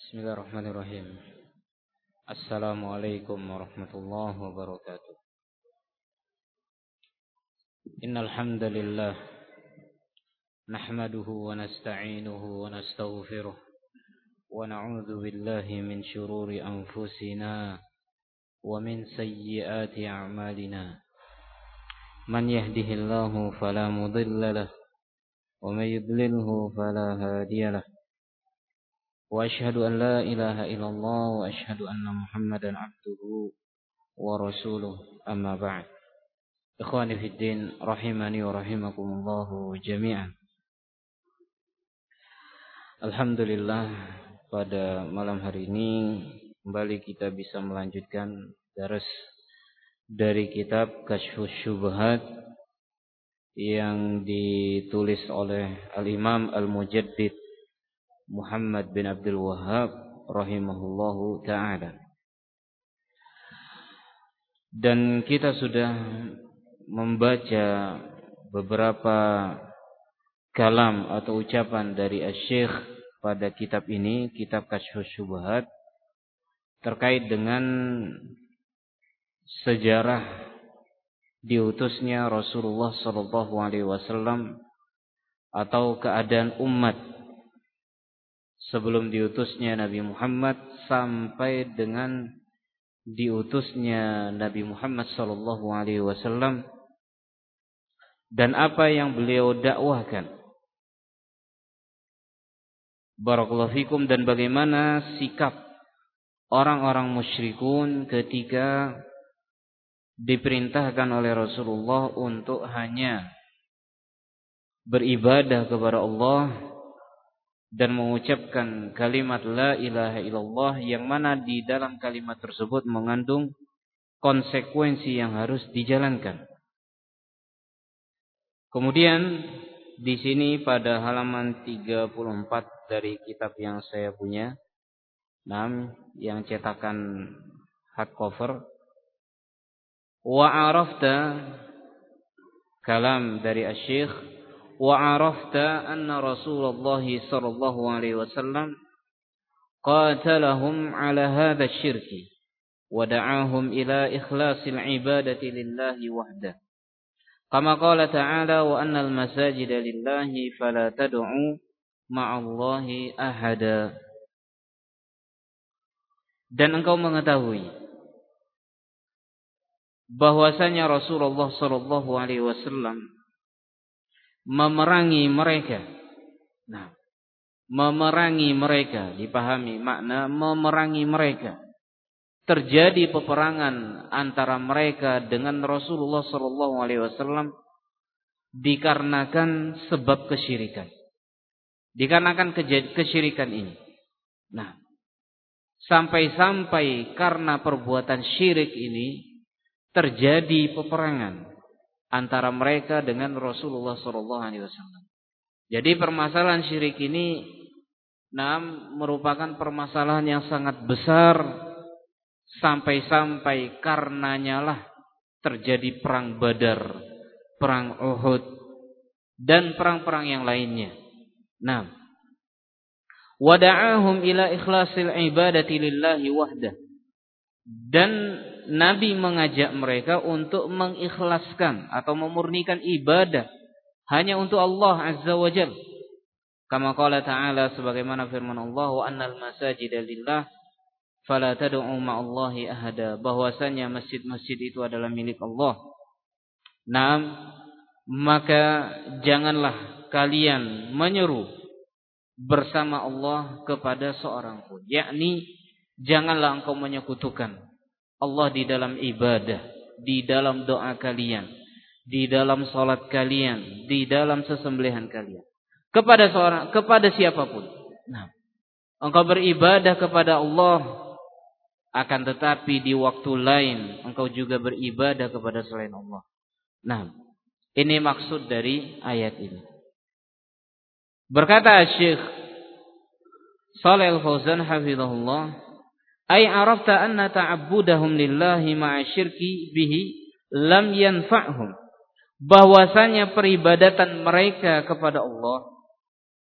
Bismillahirrahmanirrahim. Assalamualaikum warahmatullahi wabarakatuh. Innal hamdalillah nahmaduhu wa nasta'inuhu wa nastaghfiruh wa na'udzu billahi min shururi anfusina wa min sayyiati a'malina. Man yahdihillahu fala mudilla lahu wa may yudlilhu fala hadiya lahu. وأشهد أن لا إله إلا الله وأشهد أن محمدا عبده ورسوله أما بعد. إخواني في الدين رحمني ورحمكم الله جميعا. Alhamdulillah, pada malam hari ini kembali kita bisa melanjutkan dars dari kitab Kasyfus Syubhat yang ditulis oleh Al-Imam Al-Mujaddid Muhammad bin Abdul Wahhab rahimahullahu ta'ala. Dan kita sudah membaca beberapa kalam atau ucapan dari Asy-Syaikh pada kitab ini, kitab Kasyfus Syubhat, terkait dengan sejarah diutusnya Rasulullah sallallahu alaihi wasallam atau keadaan umat sebelum diutusnya Nabi Muhammad sampai dengan diutusnya Nabi Muhammad sallallahu alaihi wasallam, dan apa yang beliau dakwahkan. Barakallahu fikum. Dan bagaimana sikap orang-orang musyrikun ketika diperintahkan oleh Rasulullah untuk hanya beribadah kepada Allah dan mengucapkan kalimat la ilaha illallah, yang mana di dalam kalimat tersebut mengandung konsekuensi yang harus dijalankan. Kemudian di sini pada halaman 34 dari kitab yang saya punya, yang cetakan hardcover, wa arafta, kalam dari Asy-Syaikh, وعرفت أن رسول الله صلى الله عليه وسلم قاتلهم على هذا الشرك ودعاهم إلى إخلاص العبادة لله وحده كما قال تعالى وأن المساجد لله فلا تدعوا مع الله أحدا. Dan engkau mengetahui bahwasanya Rasulullah sallallahu alaihi wasallam memerangi mereka. Memerangi mereka, dipahami makna memerangi mereka. Terjadi peperangan antara mereka dengan Rasulullah sallallahu alaihi wasallam dikarenakan sebab kesyirikan. Dikarenakan kesyirikan ini. Sampai-sampai karena perbuatan syirik ini terjadi peperangan antara mereka dengan Rasulullah sallallahu alaihi wasallam. Jadi permasalahan syirik ini merupakan permasalahan yang sangat besar, sampai-sampai karenanya lah terjadi perang Badar, perang Uhud, dan perang-perang yang lainnya. Wada'ahum ila ikhlasil ibadati lillahi wahdah. Dan Nabi mengajak mereka untuk mengikhlaskan atau memurnikan ibadah hanya untuk Allah Azza wa Jalla. Kama qala ta'ala, sebagaimana firman Allah, wa annal masajida lillah fala tad'u ma'allahi ahada, bahwasanya masjid-masjid itu adalah milik Allah. Maka janganlah kalian menyeru bersama Allah kepada seorang pun, yakni janganlah engkau menyekutukan Allah di dalam ibadah, di dalam doa kalian, di dalam salat kalian, di dalam sesembelihan kalian kepada siapapun. Engkau beribadah kepada Allah, akan tetapi di waktu lain engkau juga beribadah kepada selain Allah. Ini maksud dari ayat ini. Berkata Syekh Shalih Al-Fauzan hafizahullah, ay arafta anna ta'abbudahum lillahi ma'a syirki bihi lam yanfa'hum, bahwasanya peribadatan mereka kepada Allah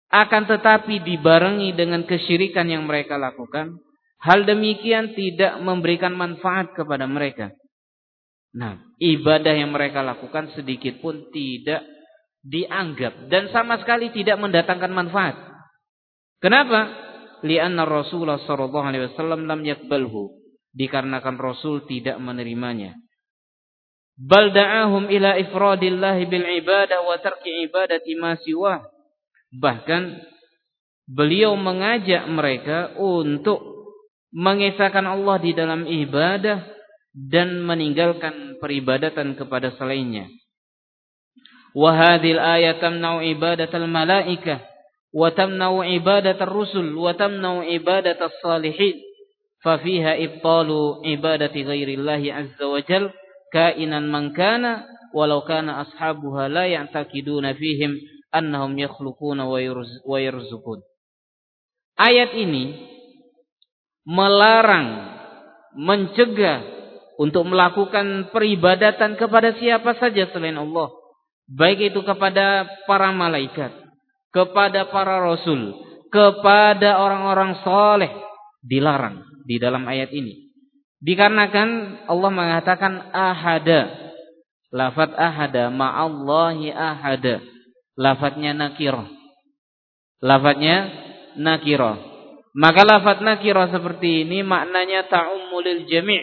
akan tetapi dibarengi dengan kesyirikan yang mereka lakukan, hal demikian tidak memberikan manfaat kepada mereka. Nah, ibadah yang mereka lakukan sedikit pun tidak dianggap dan sama sekali tidak mendatangkan manfaat. Kenapa? Li'anna Rasulullah sallallahu alaihi wasallam lam yaqbalhu. Dikarenakan Rasul tidak menerimanya. Bal da'ahum ila ifradillahi bil ibadah wa tarki ibadati ma siwah. Bahkan beliau mengajak mereka untuk mengesahkan Allah di dalam ibadah dan meninggalkan peribadatan kepada selainnya. Wa hadhil ayat tamna'u ibadatal malaikah wa tamna'u ibadatar rusul wa tamna'u ibadatas salihin. Fa fiha ibtalu ibadati ghairillahi azza wa jalla kainan man kana walau kana ashabuha la ya'taqiduna fihim annahum yakhluquna wa yarzuqun. Ayat ini melarang, mencegah untuk melakukan peribadatan kepada siapa saja selain Allah, baik itu kepada para malaikat, kepada para rasul, kepada orang-orang saleh, dilarang di dalam ayat ini. Dikarenakan Allah mengatakan ahada. Lafaz ahada ma'allahi ahada. Lafaznya nakirah. Lafaznya nakirah. Maka lafaz nakirah seperti ini maknanya ta'ummulil jami'.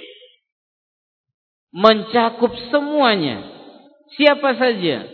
Mencakup semuanya. Siapa saja.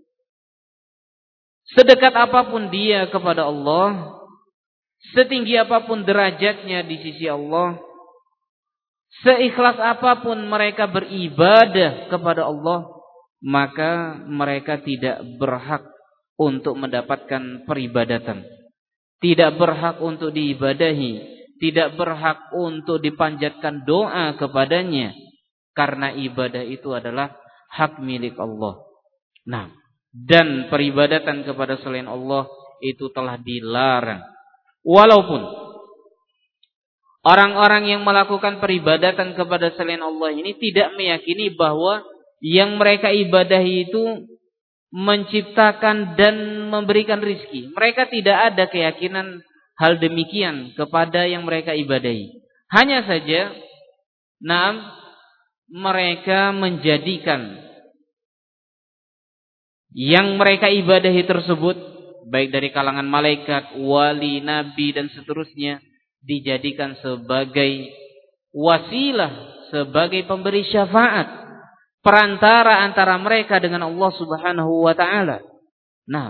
Sedekat apapun dia kepada Allah, setinggi apapun derajatnya di sisi Allah, seikhlas apapun mereka beribadah kepada Allah, maka mereka tidak berhak untuk mendapatkan peribadatan. Tidak berhak untuk diibadahi, tidak berhak untuk dipanjatkan doa kepadanya, karena ibadah itu adalah hak milik Allah. Nah, dan peribadatan kepada selain Allah itu telah dilarang. Walaupun orang-orang yang melakukan peribadatan kepada selain Allah ini tidak meyakini bahwa yang mereka ibadahi itu menciptakan dan memberikan rizki. Mereka tidak ada keyakinan hal demikian kepada yang mereka ibadahi. Hanya saja, mereka menjadikan yang mereka ibadahi tersebut, baik dari kalangan malaikat, wali, nabi, dan seterusnya, dijadikan sebagai wasilah, sebagai pemberi syafaat, perantara antara mereka dengan Allah Subhanahu wa ta'ala. Nah,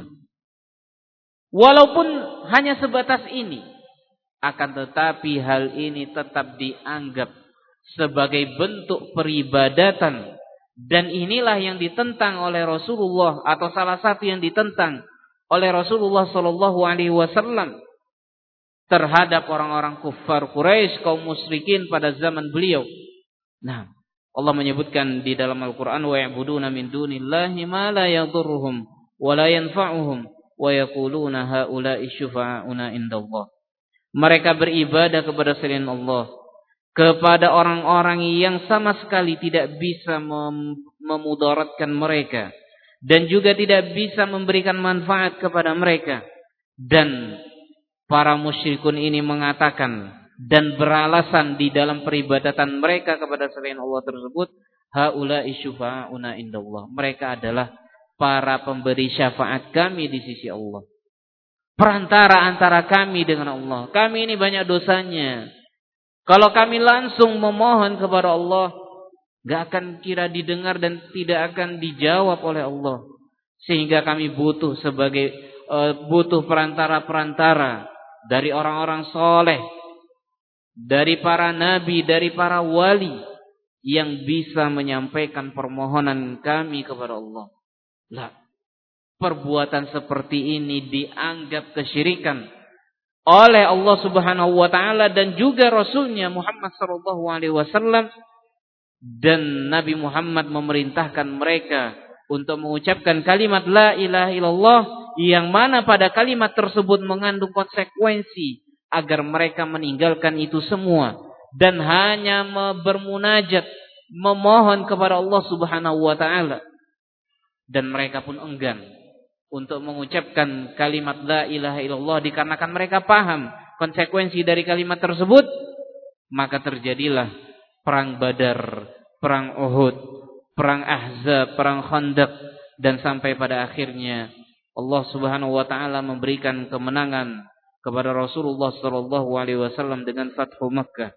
walaupun hanya sebatas ini, akan tetapi hal ini tetap dianggap sebagai bentuk peribadatan, dan inilah yang ditentang oleh Rasulullah, atau salah satu yang ditentang oleh Rasulullah sallallahu alaihi wasallam terhadap orang-orang kufar Quraisy, kaum musyrikin pada zaman beliau. Nah, Allah menyebutkan di dalam Al-Quran, wa ya'buduna min dunillahi ma la yadhurruhum wa la yanfa'uhum wa yaquluna haula'i syufa'una indallah. Mereka beribadah kepada selain Allah, kepada orang-orang yang sama sekali tidak bisa memudaratkan mereka dan juga tidak bisa memberikan manfaat kepada mereka. Dan para musyrikun ini mengatakan dan beralasan di dalam peribadatan mereka kepada selain Allah tersebut, haula'i syufa'una indallah. Mereka adalah para pemberi syafaat kami di sisi Allah, perantara antara kami dengan Allah. Kami ini banyak dosanya. Kalau kami langsung memohon kepada Allah, gak akan kira didengar dan tidak akan dijawab oleh Allah. Sehingga kami butuh sebagai butuh perantara-perantara dari orang-orang soleh, dari para nabi, dari para wali yang bisa menyampaikan permohonan kami kepada Allah. Lah, perbuatan seperti ini dianggap kesyirikan oleh Allah Subhanahu wa taala dan juga Rasulnya Muhammad sallallahu alaihi wasallam, dan Nabi Muhammad memerintahkan mereka untuk mengucapkan kalimat la ilaha illallah, yang mana pada kalimat tersebut mengandung konsekuensi agar mereka meninggalkan itu semua dan hanya bermunajat, memohon kepada Allah Subhanahu wa taala. Dan mereka pun enggan untuk mengucapkan kalimat la ilaha illallah dikarenakan mereka paham konsekuensi dari kalimat tersebut, maka terjadilah perang Badar, perang Uhud, perang Ahzab, perang Khandaq, dan sampai pada akhirnya Allah Subhanahu wa taala memberikan kemenangan kepada Rasulullah sallallahu alaihi wasallam dengan Fathu Makkah.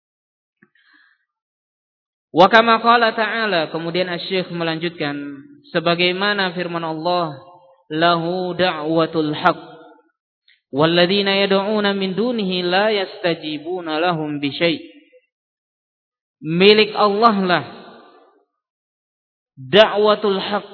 Wa kama qala ta'ala, kemudian Asy-Syaikh melanjutkan sebagaimana firman Allah, lahu da'watul haqq walladzina yad'una min dunihi la yastajibuna lahum bi syai'. Milik Allah lah da'watul haqq.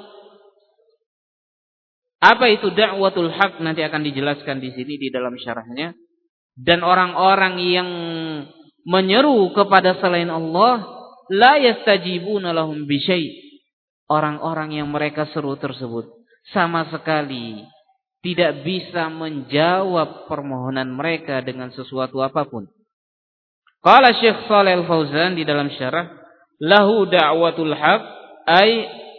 Apa itu da'watul haqq? Nanti akan dijelaskan di sini di dalam syarahnya. Dan orang-orang yang menyeru kepada selain Allah, la yastajibuna lahum bi syai'. Orang-orang yang mereka seru tersebut sama sekali tidak bisa menjawab permohonan mereka dengan sesuatu apapun. Qala Syekh Shalih Al-Fauzan di dalam syarah, lahu da'watul haqq ay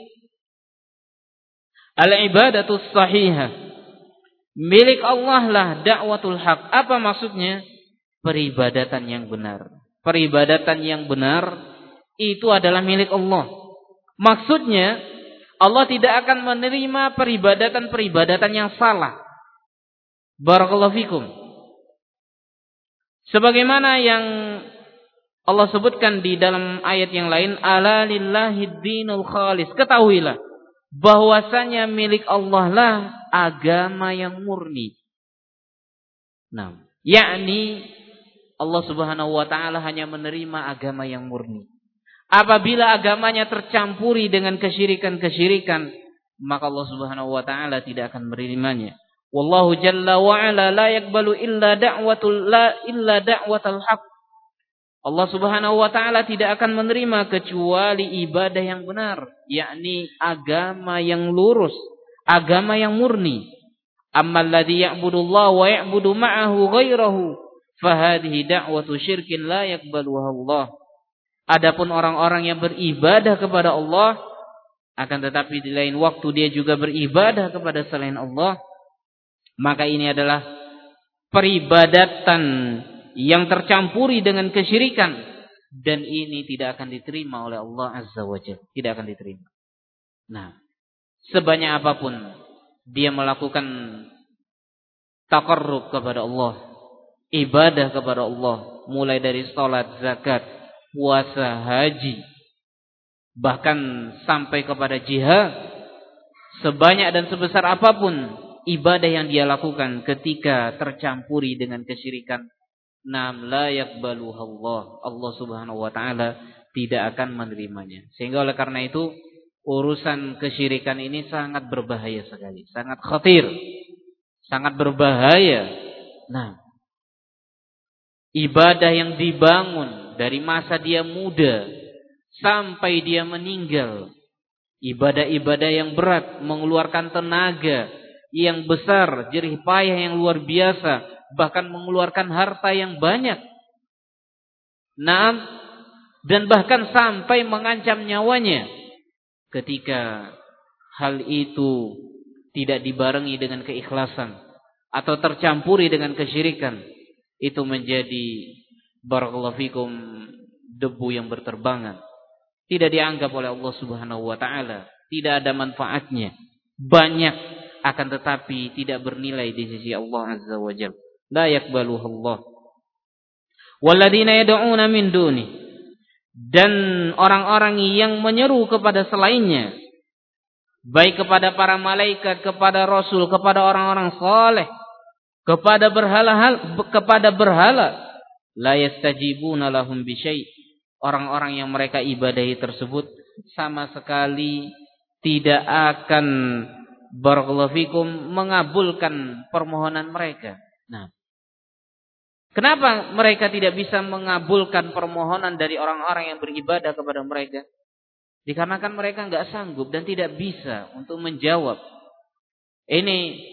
al-ibadatus sahihah. Milik Allah lah da'watul haqq. Apa maksudnya? Peribadatan yang benar. Peribadatan yang benar itu adalah milik Allah. Maksudnya Allah tidak akan menerima peribadatan-peribadatan yang salah. Barakallahu fikum. Sebagaimana yang Allah sebutkan di dalam ayat yang lain, ala lillahid dinul khalis. Ketahuilah bahwasanya milik Allah lah agama yang murni. Nah, yakni Allah Subhanahu wa taala hanya menerima agama yang murni. Apabila agamanya tercampuri dengan kesyirikan-kesyirikan, maka Allah Subhanahu wa taala tidak akan menerimanya. Wallahu jalla wa ala la yaqbalu illa da'watul haqq. Allah Subhanahu wa taala tidak akan menerima kecuali ibadah yang benar, yakni agama yang lurus, agama yang murni. Ammal ladzi ya'budullaha wa ya'budu ma'ahu ghairahu fahadhihi da'watu syirkin la yaqbaluha Allah. Adapun orang-orang yang beribadah kepada Allah, akan tetapi di lain waktu dia juga beribadah kepada selain Allah, maka ini adalah peribadatan yang tercampuri dengan kesyirikan, dan ini tidak akan diterima oleh Allah Azza wa Jalla. Tidak akan diterima. Nah, sebanyak apapun dia melakukan taqarrub kepada Allah, ibadah kepada Allah, mulai dari salat, zakat, puasa, haji, bahkan sampai kepada jihad, sebanyak dan sebesar apapun ibadah yang dia lakukan ketika tercampuri dengan kesyirikan, nam la yaqbaluha Allah. Allah Subhanahu wa taala tidak akan menerimanya. Sehingga oleh karena itu urusan kesyirikan ini sangat berbahaya sekali, sangat khatir, sangat berbahaya. Nah, ibadah yang dibangun dari masa dia muda sampai dia meninggal, ibadah-ibadah yang berat, mengeluarkan tenaga yang besar, jerih payah yang luar biasa, bahkan mengeluarkan harta yang banyak. Naam, dan bahkan sampai mengancam nyawanya ketika hal itu tidak dibarengi dengan keikhlasan atau tercampuri dengan kesyirikan, itu menjadi barakallahu fikum debu yang berterbangan, tidak dianggap oleh Allah Subhanahu wa taala, tidak ada manfaatnya, banyak akan tetapi tidak bernilai di sisi Allah Azza wa Jalla. La yaqbaluhu Allah. Walladzina yad'una min duni, dan orang-orang yang menyeru kepada selainnya, baik kepada para malaikat, kepada rasul, kepada orang-orang saleh, kepada berhala, la yastajibuna lahum bi syai'. Orang-orang yang mereka ibadahi tersebut sama sekali tidak akan barakallahu fikum mengabulkan permohonan mereka. Nah, kenapa mereka tidak bisa mengabulkan permohonan dari orang-orang yang beribadah kepada mereka? Dikarenakan mereka enggak sanggup dan tidak bisa untuk menjawab. Ini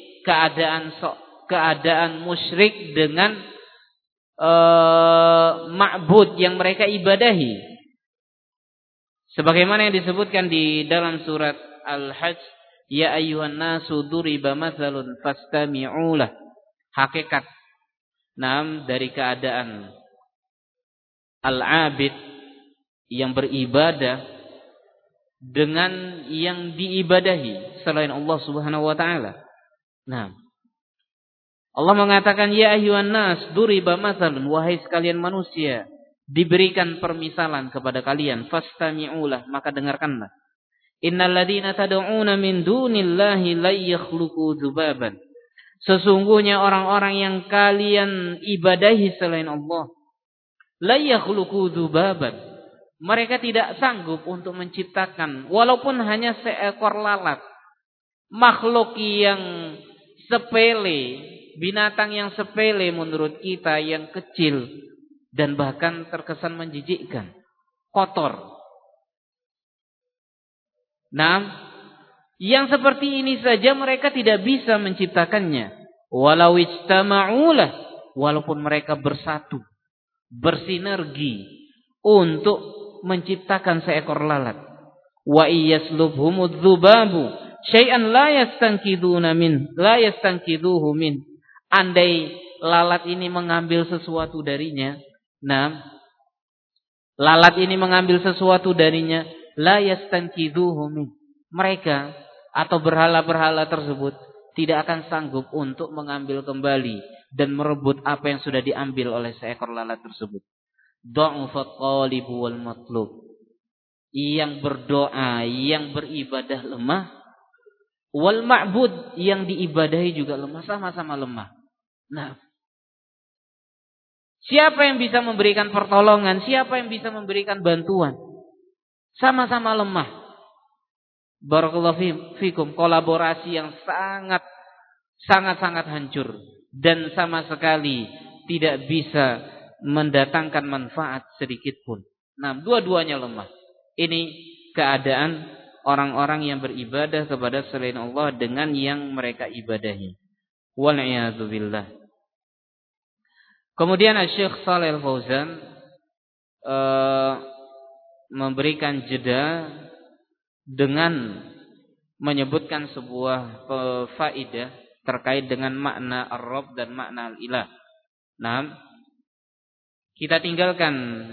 keadaan musyrik dengan ma'bud yang mereka ibadahi. Sebagaimana yang disebutkan di dalam surat Al-Hajj, Ya ayyuhan nasu duriba matsalun fastami'u lah. Hakikat dari keadaan al-abid yang beribadah dengan yang diibadahi selain Allah Subhanahu wa taala. Nah, Allah mengatakan ya ayyuhan nas duriba matsalun, wahai sekalian manusia, diberikan permisalan kepada kalian, fastami'ulah, maka dengarkanlah. Innal ladzina tad'una min dunillahi la yakhluqu dzubaban. Sesungguhnya orang-orang yang kalian ibadahi selain Allah, la yakhluqu dzubaban. Mereka tidak sanggup untuk menciptakan walaupun hanya seekor lalat. Makhluk yang sepele, binatang yang sepele menurut kita, yang kecil dan bahkan terkesan menjijikkan, kotor. Nah, yang seperti ini saja mereka tidak bisa menciptakannya. Walau ijtama'ulah, walaupun mereka bersatu, bersinergi untuk menciptakan seekor lalat. Wa iyaslubhumudz dzubabu syai'an la yastanqidhuhu min. Andai lalat ini mengambil sesuatu darinya, lalat ini mengambil sesuatu darinya, la yastanqidhuhu min. Mereka atau berhala-berhala tersebut tidak akan sanggup untuk mengambil kembali dan merebut apa yang sudah diambil oleh seekor lalat tersebut. Dha'ufat qalibu wal matlub. Yang berdoa, yang beribadah lemah, wal ma'bud, yang diibadahi juga lemah, sama-sama lemah. Nah, siapa yang bisa memberikan pertolongan, siapa yang bisa memberikan bantuan? Sama-sama lemah. Barakallahu fikum, kolaborasi yang sangat hancur dan sama sekali tidak bisa mendatangkan manfaat sedikit pun. Nah, dua-duanya lemah. Ini keadaan orang-orang yang beribadah kepada selain Allah dengan yang mereka ibadahi. Wal'iyadu billah. Kemudian Syekh Shalih Al-Fauzan memberikan jeda dengan menyebutkan sebuah faedah terkait dengan makna ar-Rabb dan makna al-Ilah. Nah, kita tinggalkan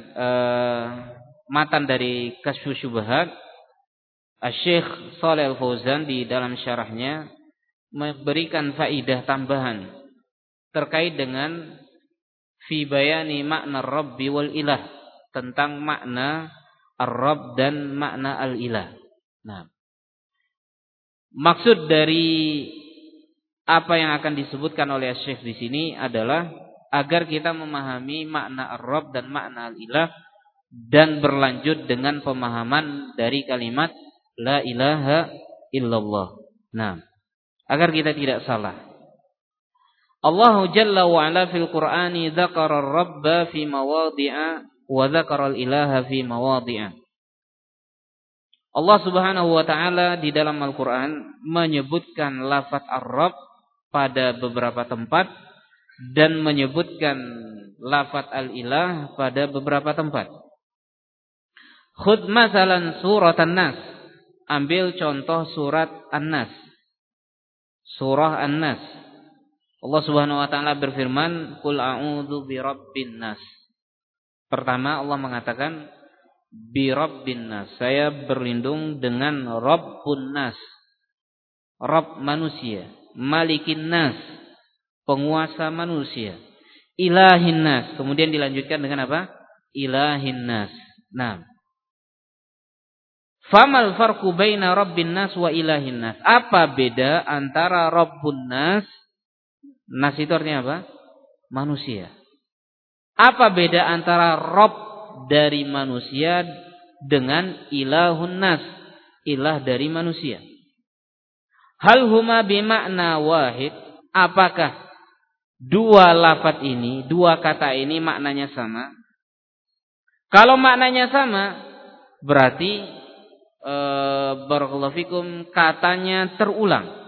matan dari Kasyfus Syubhat. Syekh Shalih Al-Fauzan di dalam syarahnya memberikan faedah tambahan terkait dengan fi bayani makna ar-Rabbi wal Ilah, tentang makna ar-Rabb dan makna al-Ilah. Nah, maksud dari apa yang akan disebutkan oleh Syekh di sini adalah agar kita memahami makna ar-Rabb dan makna al-Ilah dan berlanjut dengan pemahaman dari kalimat la ilaha illallah. Nah, agar kita tidak salah. Allah Jalla wa Ala fil Qur'ani dzakara ar-Rabba fi mawadhi'a wa dzakara al-Ilaha fi mawadhi'a. Allah Subhanahu wa taala di dalam Al-Qur'an menyebutkan lafaz ar-Rabb pada beberapa tempat dan menyebutkan lafaz al-Ilah pada beberapa tempat. Khudh masalan surat An-Nas. Ambil contoh surat An-Nas. Surah An-Nas. Allah Subhanahu wa taala berfirman, "Qul a'udzu birabbin nas." Pertama Allah mengatakan birabbin nas. Saya berlindung dengan Rabbun nas. Rabb manusia, Malikin nas, penguasa manusia, Ilahin nas. Kemudian dilanjutkan dengan apa? Ilahin nas. Nah, famal farqu baina rabbin nas wa ilahin nas? Apa beda antara Rabbun nas? Nas itu artinya apa? Manusia. Apa beda antara Rabb dari manusia dengan ilahun nas, ilah dari manusia? Hal huma bimakna wahid? Apakah dua lafaz ini, dua kata ini maknanya sama? Kalau maknanya sama, berarti barakallahu fikum, katanya terulang.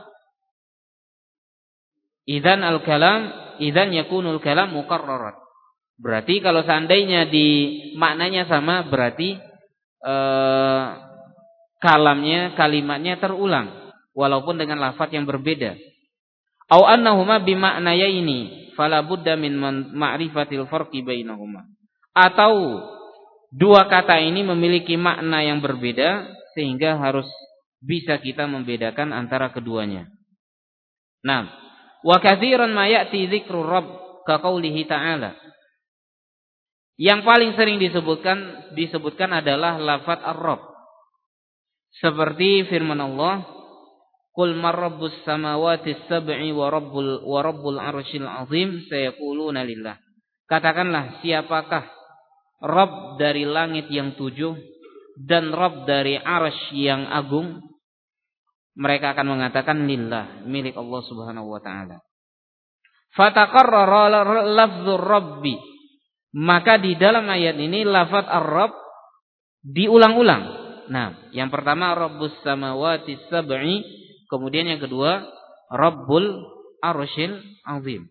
Idzan yakunul kalam mukarraran. Berarti kalau seandainya di maknanya sama, berarti kalimatnya terulang. walaupun dengan lafaz yang berbeda. Au annahuma bima'nayaini fala budda min ma'rifatil farqi bainahuma. Atau dua kata ini memiliki makna yang berbeda sehingga harus bisa kita membedakan antara keduanya. Nah, wa katsiran ma ya'ti dzikru rabb ka qaulihi ta'ala. Yang paling sering disebutkan adalah lafaz ar-rabb. Seperti firman Allah, "Qul man rabbus samawati sab'i wa rabbul arsyil 'azim sayaquluna lillah." Katakanlah, siapakah Rabb dari langit yang 7 dan Rabb dari arsy yang agung? Mereka akan mengatakan lillah, milik Allah Subhanahu wa taala. Fataqarrara lafdzur rabbi. Maka di dalam ayat ini lafaz ar-rabb diulang-ulang. Nah, yang pertama rabbus samawati sab'i, kemudian yang kedua rabbul arsyil azim.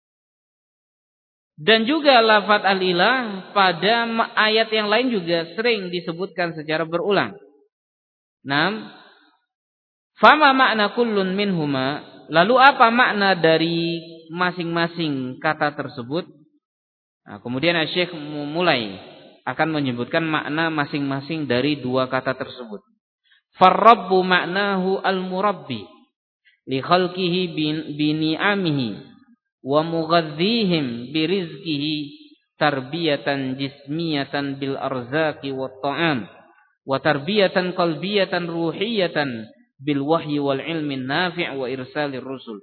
Dan juga lafaz al-ilah pada ayat yang lain juga sering disebutkan secara berulang. Nah, fama makna kullun minhuma, lalu apa makna dari masing-masing kata tersebut? Nah, kemudian Syekh mulai akan menyebutkan makna masing-masing dari dua kata tersebut. Farrabbu maknahu al-murabbi li khalqihi bi ni'amihi wa mughadzihim bi rizqihi tarbiyatan jismiyatan bil arzaqi wat ta'am wa tarbiyatan qalbiyatan ruhiyatan bil wahyi wal ilmi nafi' wa irsalir rusul.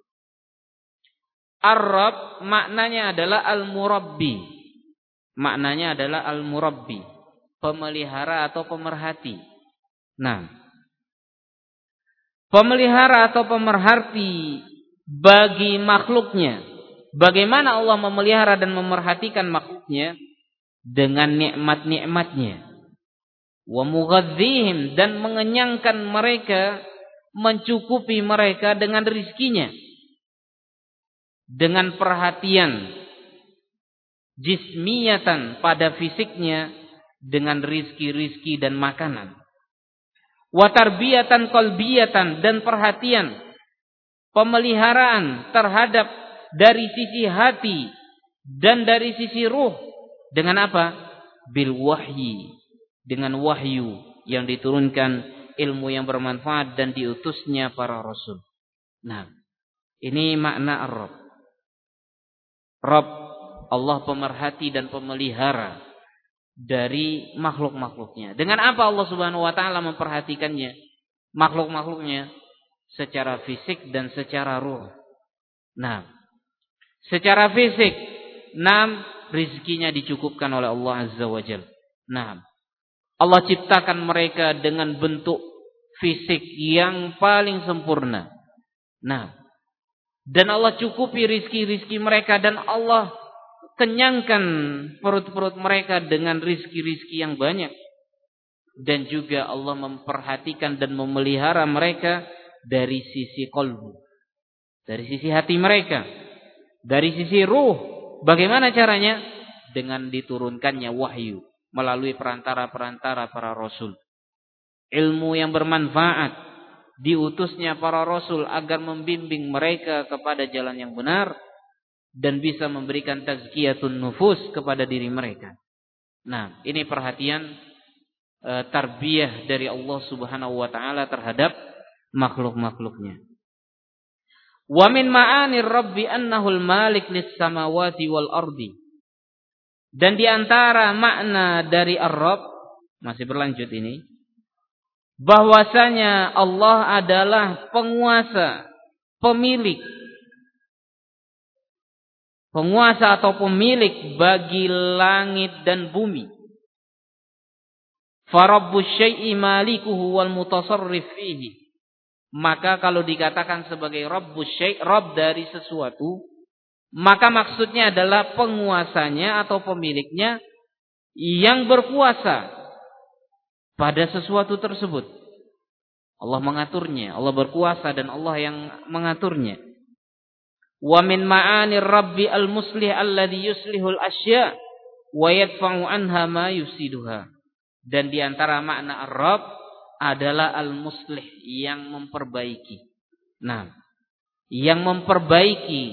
Ar-Rabb maknanya adalah al-murabbi. Maknanya adalah al-murabbi, pemelihara atau pemerhati. Nah, pemelihara atau pemerhati bagi makhluknya. Bagaimana Allah memelihara dan memerhatikan makhluknya? Dengan nikmat-nikmatnya. Wa mughadzihim, dan mengenyangkan mereka, mencukupi mereka dengan rizkinya. Dengan perhatian jismiyatan pada fisiknya, dengan rizki-rizki dan makanan. Wa tarbiyatan qalbiyatan, dan perhatian pemeliharaan terhadap dari sisi hati dan dari sisi ruh. Dengan apa? Bil wahyi, dengan wahyu yang diturunkan, ilmu yang bermanfaat dan diutusnya para rasul. Nah, ini makna ar-Rabb. Rabb, Allah pemerhati dan pemelihara dari makhluk-makhluknya. Dengan apa Allah Subhanahu wa taala memperhatikannya? Makhluk-makhluknya secara fisik dan secara ruh. Nah, secara fisik, rizkinya dicukupkan oleh Allah Azza wa Jalla. Nah, Allah ciptakan mereka dengan bentuk fisik yang paling sempurna. Nah, dan Allah cukupi rizki-rizki mereka, dan Allah kenyangkan perut-perut mereka dengan rizki-rizki yang banyak. Dan juga Allah memperhatikan dan memelihara mereka dari sisi qalbu, dari sisi hati mereka, dari sisi ruh. Bagaimana caranya? Dengan diturunkannya wahyu melalui perantara-perantara para rasul. Ilmu yang bermanfaat, diutusnya para rasul agar membimbing mereka kepada jalan yang benar dan bisa memberikan tazkiyatun nufus kepada diri mereka. Nah, ini perhatian tarbiyah dari Allah Subhanahu wa taala terhadap makhluk-makhluknya. Wa min ma'anir rabbi annahul malik lis samawati wal ardi. Dan di antara makna dari ar-Rabb, masih berlanjut ini, bahwasanya Allah adalah penguasa, pemilik, penguasa atau pemilik bagi langit dan bumi. Farabbus syai'i malikuhu wal mutasarrif fihi. Maka kalau dikatakan sebagai Rabbus syai', Rabb dari sesuatu, maka maksudnya adalah penguasanya atau pemiliknya yang berkuasa pada sesuatu tersebut. Allah mengaturnya, Allah berkuasa dan Allah yang mengaturnya. Wa min ma'anir rabbi al-muslih alladhi yuslihul asya' wa yadfa'u anha ma yufsiduha. Dan di antara makna ar-Rabb adalah al-muslih, yang memperbaiki. Nah, yang memperbaiki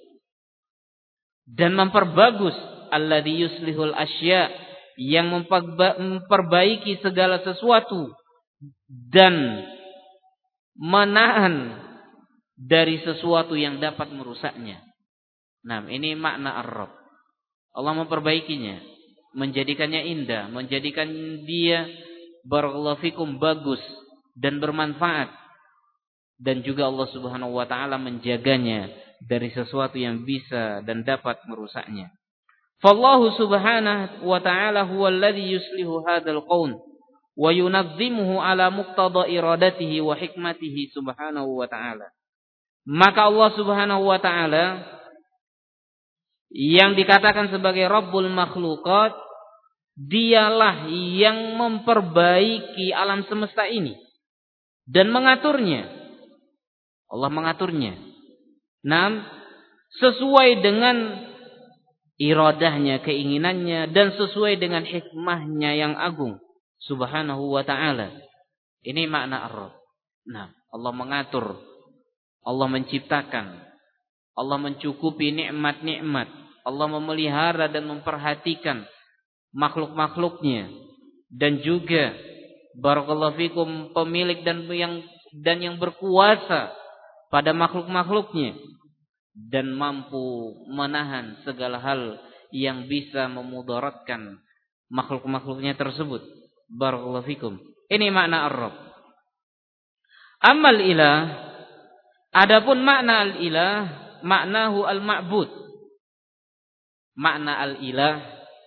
dan memperbagus, alladzi yuslihul asya, yang memperbaiki segala sesuatu dan menahan dari sesuatu yang dapat merusaknya. Nah, ini makna ar-Rabb. Allah memperbaikinya, menjadikannya indah, menjadikan dia barakallahu fikum bagus dan bermanfaat. Dan juga Allah Subhanahu wa taala menjaganya dari sesuatu yang bisa dan dapat merusaknya. Fallahu subhanahu wa ta'ala huwa alladhi yuslihu hadzal qaun wa yunazzimuhu ala muqtada iradatihi wa hikmatihi subhanahu wa ta'ala. Maka Allah Subhanahu wa ta'ala yang dikatakan sebagai Rabbul makhluqat, dialah yang memperbaiki alam semesta ini dan mengaturnya. Allah mengaturnya. Nah, sesuai dengan iradahnya, keinginannya, dan sesuai dengan hikmahnya yang agung Subhanahu wa ta'ala. Ini makna ar-Rabb. Nah, Allah mengatur, Allah menciptakan, Allah mencukupi nikmat-nikmat, Allah memelihara dan memperhatikan makhluk-makhluknya, dan juga barakallahu fikum pemilik dan yang berkuasa pada makhluk-makhluknya, dan mampu menahan segala hal yang bisa memudaratkan makhluk-makhluknya tersebut. Barakallahu fikum. Ini makna ar-Rabb. Amal ilah, adapun makna al-ilah, maknahu al-ma'bud. Makna al-ilah,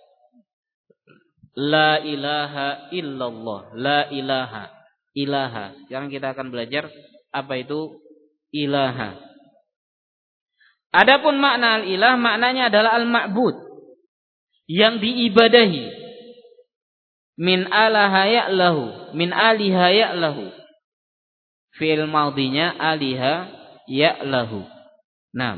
la ilaha illallah, la ilaha, ilaha. Sekarang kita akan belajar apa itu ilaha. Adapun makna al-ilah, maknanya adalah al-ma'bud, yang diibadahi. Min alaha ya'lahu, min aliha ya'lahu. Fi'il madhinya aliha ya'lahu. Nah,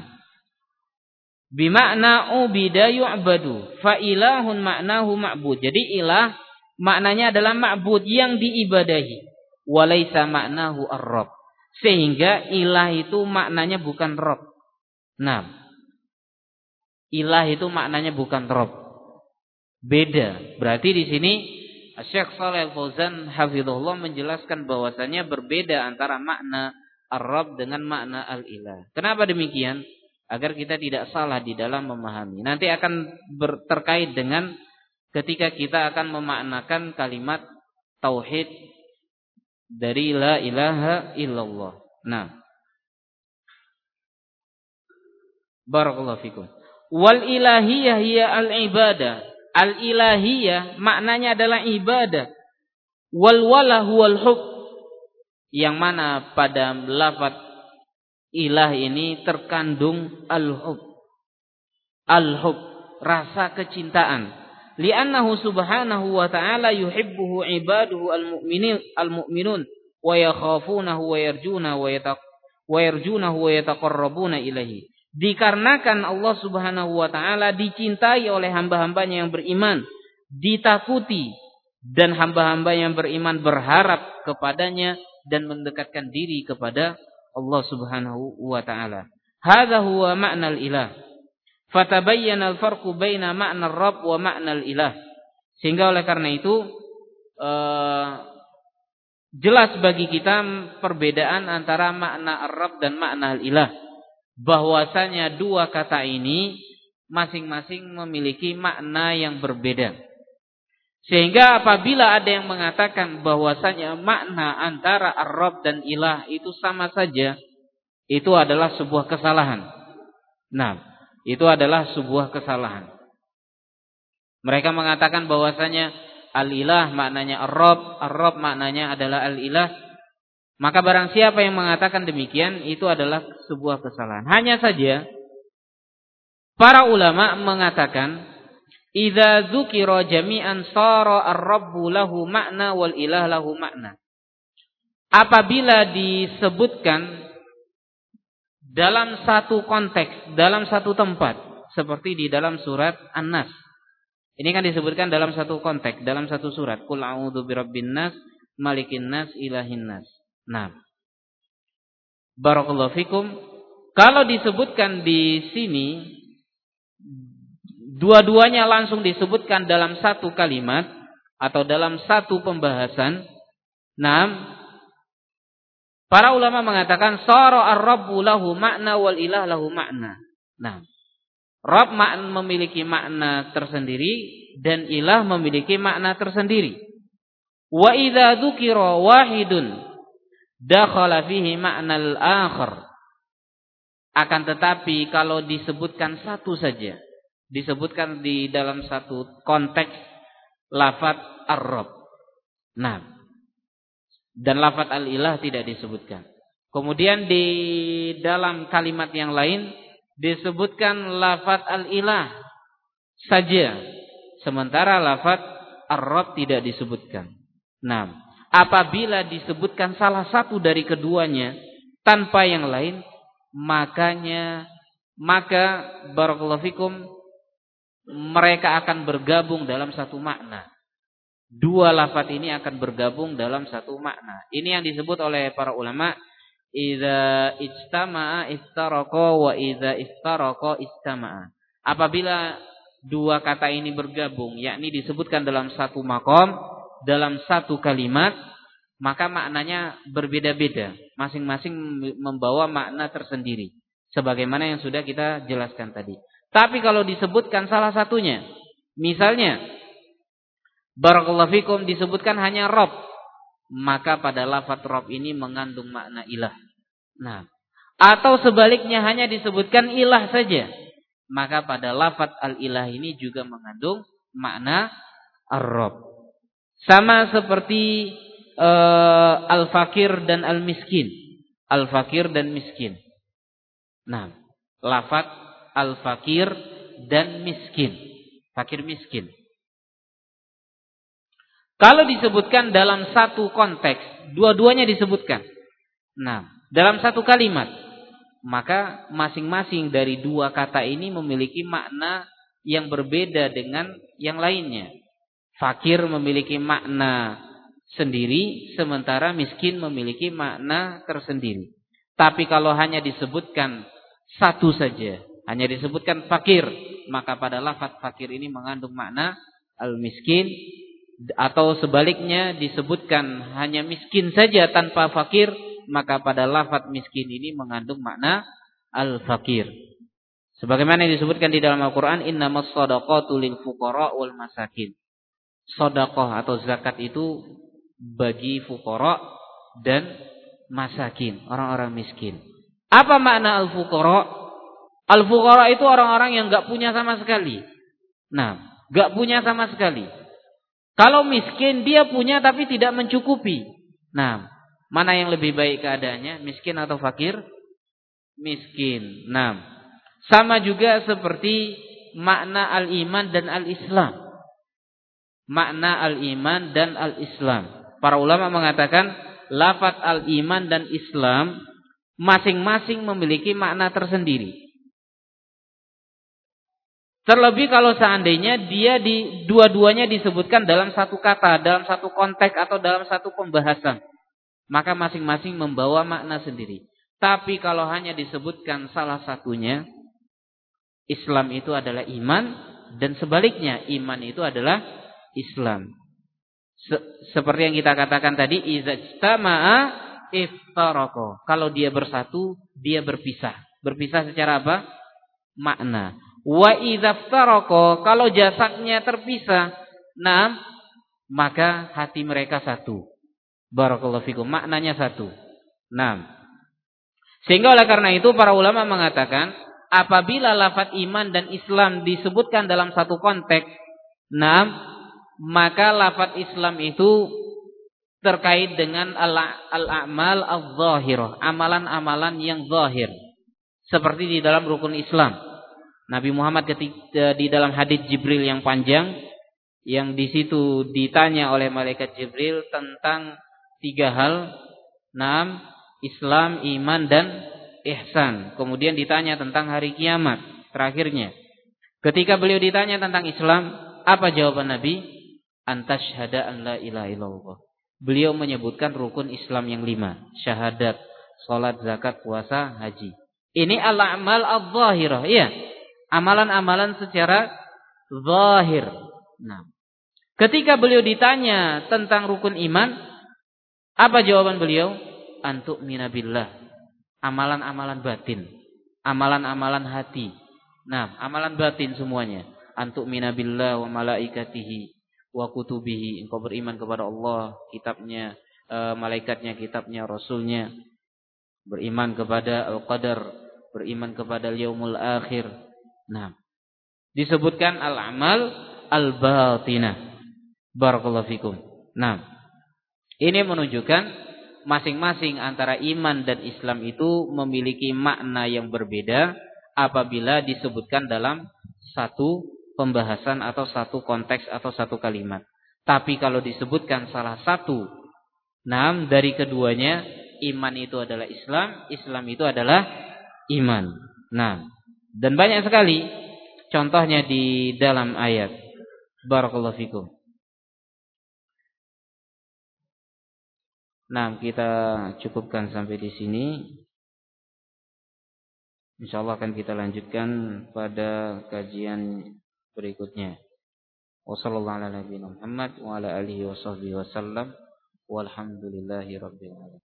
bimakna ubida yu'badu, fa ilahun maknahu ma'bud. Jadi ilah maknanya adalah ma'bud, yang diibadahi. Walaysa maknahu ar-Rabb. Sehingga ilah itu maknanya bukan Rabb. Nah, ilah itu maknanya bukan Rabb. Beda. Berarti di sini Syekh Shalih Al-Fauzan hafizahullah menjelaskan bahwasanya berbeda antara makna ar-Rabb dengan makna al-ilah. Kenapa demikian? Agar kita tidak salah di dalam memahami. Nanti akan terkait dengan ketika kita akan memaknakan kalimat tauhid dari la ilaha illallah. Nah, barakallahu fikum. Wal ilahiyah hiya al-ibadah. Al-ilahiyah maknanya adalah ibadah. Wal wala huwal hub. Yang mana pada lafaz ilah ini terkandung al-hub. Al-hub, rasa kecintaan. Li'annahu subhanahu wa ta'ala yuhibbuhu ibaduhu al-mu'minun wa yakhafunahu wa yarjunahu wa yataqarrabuna ilaihi. Dikarenakan Allah Subhanahu wa ta'ala dicintai oleh hamba-hambanya yang beriman, ditakuti, dan hamba-hamba yang beriman berharap kepadanya dan mendekatkan diri kepada Allah Subhanahu wa ta'ala. Hadza huwa ma'na al-ilah. Fatabayyana al-farqu baina ma'na ar-Rabb wa ma'na al-ilah. Sehingga oleh karena itu jelas bagi kita perbedaan antara makna ar-Rabb dan makna al-ilah. Bahwasanya dua kata ini masing-masing memiliki makna yang berbeda. Sehingga apabila ada yang mengatakan bahwasanya makna antara ar-Rabb dan ilah itu sama saja, itu adalah sebuah kesalahan. Nah, itu adalah sebuah kesalahan. Mereka mengatakan bahwasanya al-ilah maknanya ar-Rabb, ar-Rabb maknanya adalah al-ilah. Maka barang siapa yang mengatakan demikian, itu adalah sebuah kesalahan. Hanya saja para ulama mengatakan idza dzukira jami'an sara ar-rabbu lahu makna wal ilah lahu makna. Apabila disebutkan dalam satu konteks, dalam satu tempat, seperti di dalam surat An-Nas. Ini kan disebutkan dalam satu konteks, dalam satu surat. Qul a'udzu birabbin nas, malikin nas, ilahin nas. Nah, Barakallahu fikum. Kalau disebutkan di sini dua-duanya langsung disebutkan dalam satu kalimat atau dalam satu pembahasan. Para ulama mengatakan sara ar-rabbu lahu makna wal ilah lahu makna. Rabb memiliki makna tersendiri dan ilah memiliki makna tersendiri. Wa idza dzukira wahidun dakhala fihi ma'nal akhar. Akan tetapi kalau disebutkan satu saja, disebutkan di dalam satu konteks lafaz ar-rabb. Dan lafaz al-ilah tidak disebutkan. Kemudian di dalam kalimat yang lain disebutkan lafaz al-ilah saja, sementara lafaz ar-rabb tidak disebutkan. Apabila disebutkan salah satu dari keduanya tanpa yang lain, maka barakallahu fikum mereka akan bergabung dalam satu makna. Dua lafaz ini akan bergabung dalam satu makna. Ini yang disebut oleh para ulama idza ijtama'a iftaraqa wa idza iftaraqa ijtama'a. Apabila dua kata ini bergabung, yakni disebutkan dalam satu maqam, dalam satu kalimat, maka maknanya berbeda-beda, masing-masing membawa makna tersendiri, sebagaimana yang sudah kita jelaskan tadi. Tapi kalau disebutkan salah satunya, misalnya barakallahu fikum disebutkan hanya Rabb, maka pada lafaz Rabb ini mengandung makna ilah. Atau sebaliknya hanya disebutkan ilah saja, maka pada lafaz al-ilah ini juga mengandung makna ar-Rabb. Sama seperti al-fakir dan al-miskin. Al-fakir dan miskin. Lafaz al-fakir dan miskin. Fakir miskin. Kalau disebutkan dalam satu konteks, dua-duanya disebutkan. Dalam satu kalimat, maka masing-masing dari dua kata ini memiliki makna yang berbeda dengan yang lainnya. Fakir memiliki makna sendiri, sementara miskin memiliki makna tersendiri. Tapi kalau hanya disebutkan satu saja, hanya disebutkan fakir, maka pada lafaz fakir ini mengandung makna al-miskin. Atau sebaliknya disebutkan hanya miskin saja tanpa fakir, maka pada lafaz miskin ini mengandung makna al-fakir. Sebagaimana yang disebutkan di dalam Al-Quran, innamas shadaqatu lil fuqara wal masakin. Sedekah atau zakat itu bagi fuqara dan masakin, orang-orang miskin. Apa makna al-fuqara? Al-fuqara itu orang-orang yang enggak punya sama sekali. Enggak punya sama sekali. Kalau miskin dia punya tapi tidak mencukupi. Mana yang lebih baik keadaannya, miskin atau fakir? Miskin. Sama juga seperti makna al-iman dan al-islam. Makna al-iman dan al-islam. Para ulama mengatakan lafaz al-iman dan Islam masing-masing memiliki makna tersendiri. Terlebih kalau seandainya dia dua-duanya disebutkan dalam satu kata, dalam satu konteks atau dalam satu pembahasan, maka masing-masing membawa makna sendiri. Tapi kalau hanya disebutkan salah satunya, Islam itu adalah iman dan sebaliknya iman itu adalah Islam. Seperti yang kita katakan tadi, iza ijtama'a iftaraqa. Kalau dia bersatu, dia berpisah. Berpisah secara apa? Makna. Wa idza iftaraqa, kalau jasadnya terpisah, maka hati mereka satu. Barakallahu fikum, maknanya satu. Sehingga oleh karena itu para ulama mengatakan, apabila lafaz iman dan Islam disebutkan dalam satu konteks, maka lafaz Islam itu terkait dengan al-a'mal al-zahirah, amalan-amalan yang zahir. Seperti di dalam rukun Islam. Nabi Muhammad ketika di dalam hadits Jibril yang panjang, yang di situ ditanya oleh malaikat Jibril tentang 3 hal, Islam, iman dan ihsan. Kemudian ditanya tentang hari kiamat, terakhirnya. Ketika beliau ditanya tentang Islam, apa jawaban Nabi? Antashhada an la ilaha illallah. Beliau menyebutkan rukun Islam yang 5, syahadat salat, zakat, puasa, haji. Ini al-a'mal adh-dhahirah, iya. Amalan-amalan secara zahir. Nah, ketika beliau ditanya tentang rukun iman, apa jawaban beliau? Antu'mina billah. Amalan-amalan batin, amalan-amalan hati. Nah, amalan batin semuanya. Antu'mina billah wa malaikatihi wa kutubihi. Engkau beriman kepada Allah, kitabnya, malaikatnya, kitabnya, rasulnya. Beriman kepada al-qadar, beriman kepada yaumul akhir. Nah, disebutkan al-amal al-batinah. Barakallahu fikum. Nah, ini menunjukkan masing-masing antara iman dan Islam itu memiliki makna yang berbeda apabila disebutkan dalam satu pembahasan atau satu konteks atau satu kalimat. Tapi kalau disebutkan salah satu dari keduanya, iman itu adalah Islam, Islam itu adalah iman. Nah, dan banyak sekali contohnya di dalam ayat. Barakallahu fikum. Nah, kita cukupkan sampai di sini. Insyaallah akan kita lanjutkan pada kajian berikutnya. Wassallallahu ala nabiyina Muhammad wa ala alihi washabbihi wasallam. Walhamdulillahirabbil alamin.